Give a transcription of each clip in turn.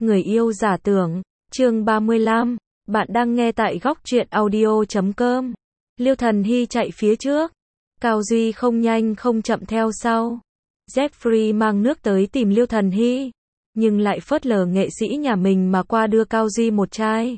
Người yêu giả tưởng, chương 35, bạn đang nghe tại góc truyện audio.com. Liêu Thần Hy chạy phía trước, Cao Duy không nhanh không chậm theo sau. Jeffrey mang nước tới tìm Liêu Thần Hy, nhưng lại phớt lờ nghệ sĩ nhà mình mà qua đưa Cao Duy một chai.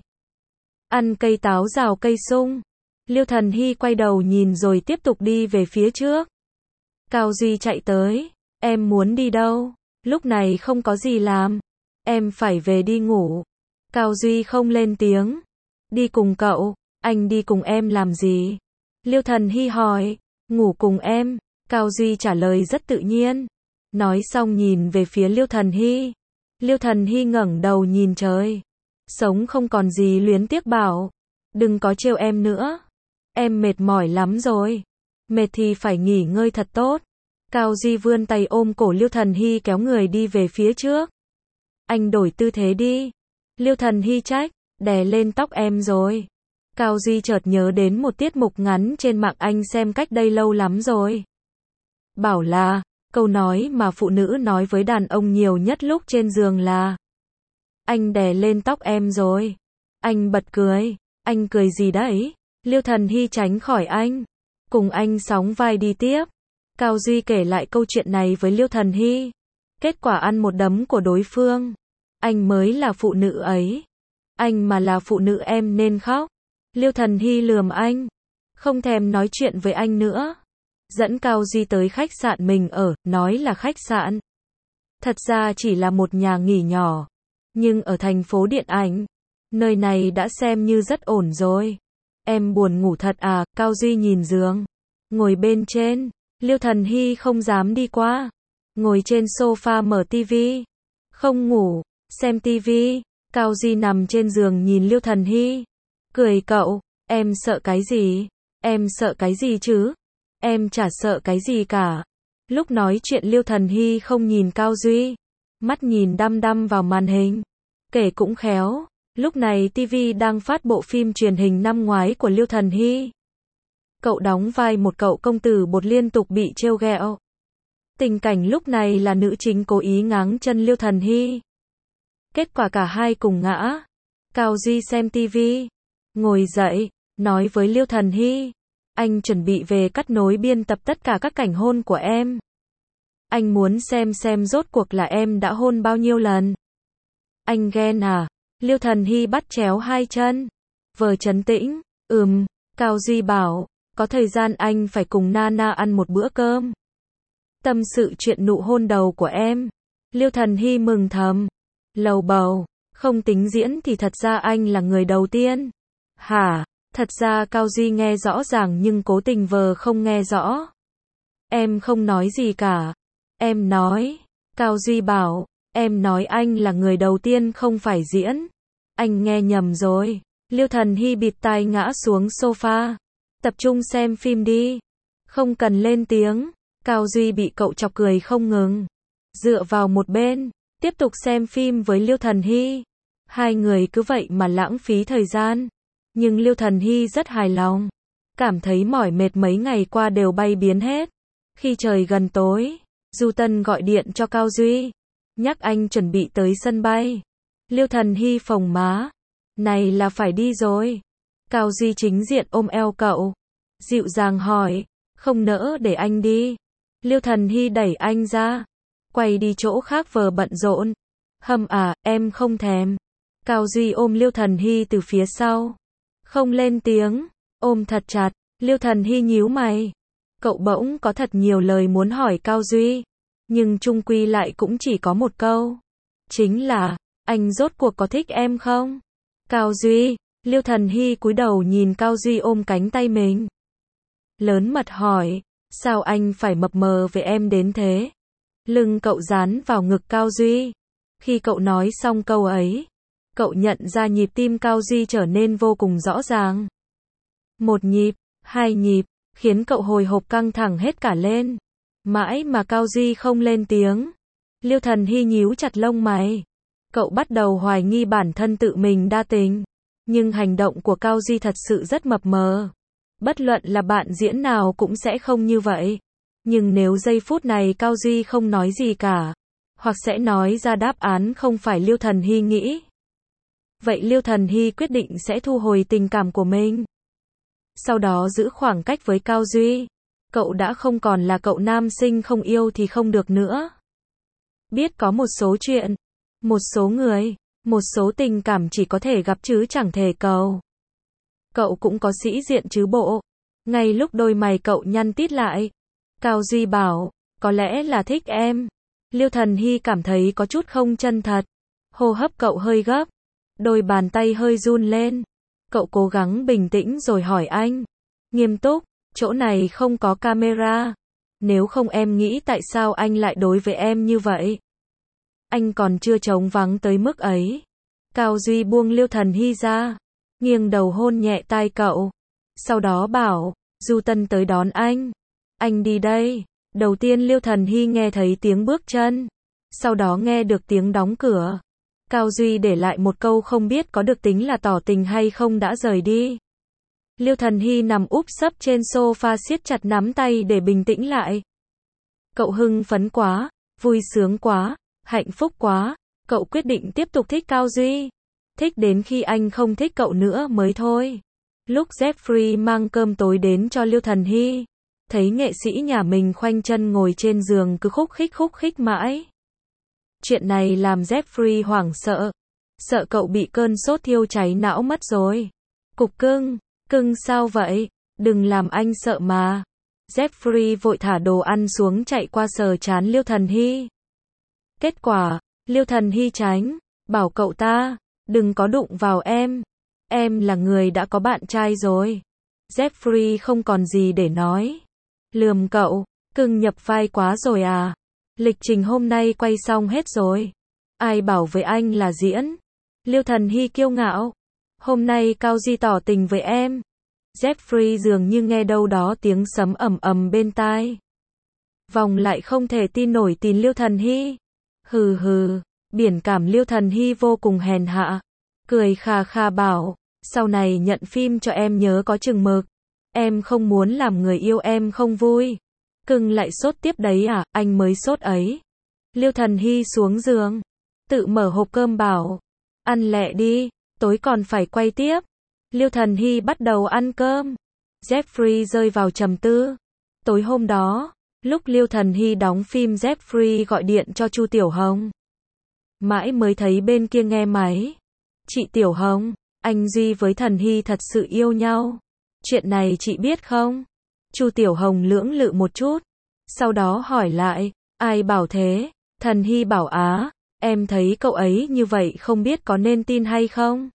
Ăn cây táo rào cây sung. Liêu Thần Hy quay đầu nhìn rồi tiếp tục đi về phía trước. Cao Duy chạy tới, em muốn đi đâu? Lúc này không có gì làm. Em phải về đi ngủ. Cao Duy không lên tiếng. Đi cùng cậu, anh đi cùng em làm gì? Liêu Thần Hy hỏi. Ngủ cùng em. Cao Duy trả lời rất tự nhiên. Nói xong nhìn về phía Liêu Thần Hy. Liêu Thần Hy ngẩng đầu nhìn trời. Sống không còn gì luyến tiếc bảo. Đừng có trêu em nữa. Em mệt mỏi lắm rồi. Mệt thì phải nghỉ ngơi thật tốt. Cao Duy vươn tay ôm cổ Liêu Thần Hy kéo người đi về phía trước. Anh đổi tư thế đi. Liêu Thần Hy trách, đè lên tóc em rồi. Cao Duy chợt nhớ đến một tiết mục ngắn trên mạng anh xem cách đây lâu lắm rồi. Bảo là, câu nói mà phụ nữ nói với đàn ông nhiều nhất lúc trên giường là: anh đè lên tóc em rồi. Anh bật cười. Anh cười gì đấy? Liêu Thần Hy tránh khỏi anh. Cùng anh sóng vai đi tiếp. Cao Duy kể lại câu chuyện này với Liêu Thần Hy. Kết quả ăn một đấm của đối phương. Anh mới là phụ nữ ấy. Anh mà là phụ nữ em nên khóc. Liêu Thần Hy lườm anh. Không thèm nói chuyện với anh nữa. Dẫn Cao Duy tới khách sạn mình ở, nói là khách sạn. Thật ra chỉ là một nhà nghỉ nhỏ. Nhưng ở thành phố điện ảnh, nơi này đã xem như rất ổn rồi. Em buồn ngủ thật à? Cao Duy nhìn giường. Ngồi bên trên. Liêu Thần Hy không dám đi qua. Ngồi trên sofa mở tivi. Không ngủ, xem tivi. Cao Duy nằm trên giường nhìn Liêu Thần Hy. Cười cậu, em sợ cái gì? Em sợ cái gì chứ? Em chả sợ cái gì cả. Lúc nói chuyện Liêu Thần Hy không nhìn Cao Duy. Mắt nhìn đăm đăm vào màn hình. Kể cũng khéo, lúc này tivi đang phát bộ phim truyền hình năm ngoái của Liêu Thần Hy. Cậu đóng vai một cậu công tử bột liên tục bị trêu ghẹo. Tình cảnh lúc này là nữ chính cố ý ngáng chân Liêu Thần Hy. Kết quả cả hai cùng ngã. Cao Duy xem tivi, ngồi dậy, nói với Liêu Thần Hy. Anh chuẩn bị về cắt nối biên tập tất cả các cảnh hôn của em. Anh muốn xem rốt cuộc là em đã hôn bao nhiêu lần. Anh ghen à? Liêu Thần Hy bắt chéo hai chân. Vờ trấn tĩnh. Cao Duy bảo. Có thời gian anh phải cùng Nana ăn một bữa cơm. Tâm sự chuyện nụ hôn đầu của em. Liêu Thần Hy mừng thầm. Lầu bầu. Không tính diễn thì thật ra anh là người đầu tiên. Hả? Thật ra Cao Duy nghe rõ ràng nhưng cố tình vờ không nghe rõ. Em không nói gì cả. Em nói. Cao Duy bảo. Em nói anh là người đầu tiên không phải diễn. Anh nghe nhầm rồi. Liêu Thần Hy bịt tai ngã xuống sofa. Tập trung xem phim đi. Không cần lên tiếng. Cao Duy bị cậu chọc cười không ngừng. Dựa vào một bên. Tiếp tục xem phim với Liêu Thần Hy. Hai người cứ vậy mà lãng phí thời gian. Nhưng Liêu Thần Hy rất hài lòng. Cảm thấy mỏi mệt mấy ngày qua đều bay biến hết. Khi trời gần tối, Du Tân gọi điện cho Cao Duy. Nhắc anh chuẩn bị tới sân bay. Liêu Thần Hy phồng má. Này là phải đi rồi. Cao Duy chính diện ôm eo cậu. Dịu dàng hỏi. Không nỡ để anh đi. Liêu Thần Hy đẩy anh ra. Quay đi chỗ khác vờ bận rộn. Hâm à, em không thèm. Cao Duy ôm Liêu Thần Hy từ phía sau. Không lên tiếng. Ôm thật chặt. Liêu Thần Hy nhíu mày. Cậu bỗng có thật nhiều lời muốn hỏi Cao Duy. Nhưng chung quy lại cũng chỉ có một câu. Chính là, anh rốt cuộc có thích em không? Cao Duy. Liêu Thần Hy cúi đầu nhìn Cao Duy ôm cánh tay mình. Lớn mật hỏi. Sao anh phải mập mờ về em đến thế? Lưng cậu dán vào ngực Cao Duy. Khi cậu nói xong câu ấy, cậu nhận ra nhịp tim Cao Duy trở nên vô cùng rõ ràng. Một nhịp, hai nhịp, khiến cậu hồi hộp căng thẳng hết cả lên. Mãi mà Cao Duy không lên tiếng. Liêu Thần Hy nhíu chặt lông mày. Cậu bắt đầu hoài nghi bản thân tự mình đa tình. Nhưng hành động của Cao Duy thật sự rất mập mờ. Bất luận là bạn diễn nào cũng sẽ không như vậy. Nhưng nếu giây phút này Cao Duy không nói gì cả, hoặc sẽ nói ra đáp án không phải Liêu Thần Hy nghĩ. Vậy Liêu Thần Hy quyết định sẽ thu hồi tình cảm của mình. Sau đó giữ khoảng cách với Cao Duy. Cậu đã không còn là cậu nam sinh không yêu thì không được nữa. Biết có một số chuyện, một số người, một số tình cảm chỉ có thể gặp chứ chẳng thể cầu. Cậu cũng có sĩ diện chứ bộ. Ngay lúc đôi mày cậu nhăn tít lại, Cao Duy bảo, có lẽ là thích em. Liêu Thần Hy cảm thấy có chút không chân thật. Hô hấp cậu hơi gấp, đôi bàn tay hơi run lên. Cậu cố gắng bình tĩnh rồi hỏi anh. Nghiêm túc, chỗ này không có camera. Nếu không em nghĩ tại sao anh lại đối với em như vậy? Anh còn chưa trống vắng tới mức ấy. Cao Duy buông Liêu Thần Hy ra, nghiêng đầu hôn nhẹ tai cậu. Sau đó bảo, Du Tân tới đón anh. Anh đi đây. Đầu tiên Liêu Thần Hy nghe thấy tiếng bước chân. Sau đó nghe được tiếng đóng cửa. Cao Duy để lại một câu không biết có được tính là tỏ tình hay không đã rời đi. Liêu Thần Hy nằm úp sấp trên sofa siết chặt nắm tay để bình tĩnh lại. Cậu hưng phấn quá, vui sướng quá, hạnh phúc quá. Cậu quyết định tiếp tục thích Cao Duy. Thích đến khi anh không thích cậu nữa mới thôi. Lúc Jeffrey mang cơm tối đến cho Liêu Thần Hy, thấy nghệ sĩ nhà mình khoanh chân ngồi trên giường cứ khúc khích mãi. Chuyện này làm Jeffrey hoảng sợ. Sợ cậu bị cơn sốt thiêu cháy não mất rồi. Cục cưng, cưng sao vậy? Đừng làm anh sợ mà. Jeffrey vội thả đồ ăn xuống chạy qua sờ trán Liêu Thần Hy. Kết quả, Liêu Thần Hy tránh, bảo cậu ta, đừng có đụng vào em. Em là người đã có bạn trai rồi. Jeffrey không còn gì để nói. Lườm cậu, cưng nhập vai quá rồi à? Lịch trình hôm nay quay xong hết rồi. Ai bảo với anh là diễn? Liêu Thần Hy kiêu ngạo. Hôm nay Cao Duy tỏ tình với em. Jeffrey dường như nghe đâu đó tiếng sấm ầm ầm bên tai. Vòng lại không thể tin nổi tin Liêu Thần Hy. Hừ hừ, biển cảm Liêu Thần Hy vô cùng hèn hạ. Cười khà khà bảo, sau này nhận phim cho em nhớ có chừng mực. Em không muốn làm người yêu em không vui. Cưng lại sốt tiếp đấy à, anh mới sốt ấy. Liêu Thần Hy xuống giường, tự mở hộp cơm bảo, ăn lẹ đi, tối còn phải quay tiếp. Liêu Thần Hy bắt đầu ăn cơm. Jeffrey rơi vào trầm tư. Tối hôm đó, lúc Liêu Thần Hy đóng phim Jeffrey gọi điện cho Chu Tiểu Hồng. Mãi mới thấy bên kia nghe máy. Chị Tiểu Hồng, anh Duy với Thần Hy thật sự yêu nhau. Chuyện này chị biết không? Chu Tiểu Hồng lưỡng lự một chút. Sau đó hỏi lại, ai bảo thế? Thần Hy bảo em thấy cậu ấy như vậy không biết có nên tin hay không?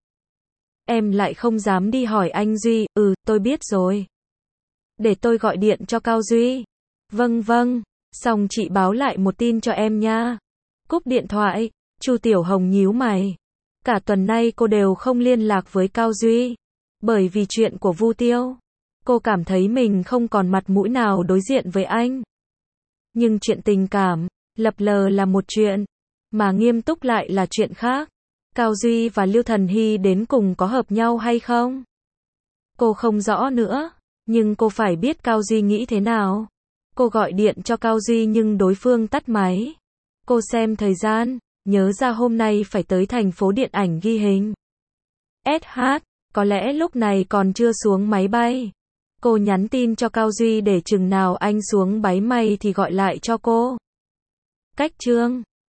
Em lại không dám đi hỏi anh Duy, tôi biết rồi. Để tôi gọi điện cho Cao Duy. Vâng, xong chị báo lại một tin cho em nha. Cúp điện thoại, Chu Tiểu Hồng nhíu mày. Cả tuần nay cô đều không liên lạc với Cao Duy. Bởi vì chuyện của Vu Tiêu. Cô cảm thấy mình không còn mặt mũi nào đối diện với anh. Nhưng chuyện tình cảm, lập lờ là một chuyện, mà nghiêm túc lại là chuyện khác. Cao Duy và Liêu Thần Hy đến cùng có hợp nhau hay không? Cô không rõ nữa, nhưng cô phải biết Cao Duy nghĩ thế nào. Cô gọi điện cho Cao Duy nhưng đối phương tắt máy. Cô xem thời gian, nhớ ra hôm nay phải tới thành phố điện ảnh ghi hình. SH, có lẽ lúc này còn chưa xuống máy bay. Cô nhắn tin cho Cao Duy để chừng nào anh xuống máy bay thì gọi lại cho cô. Cách chương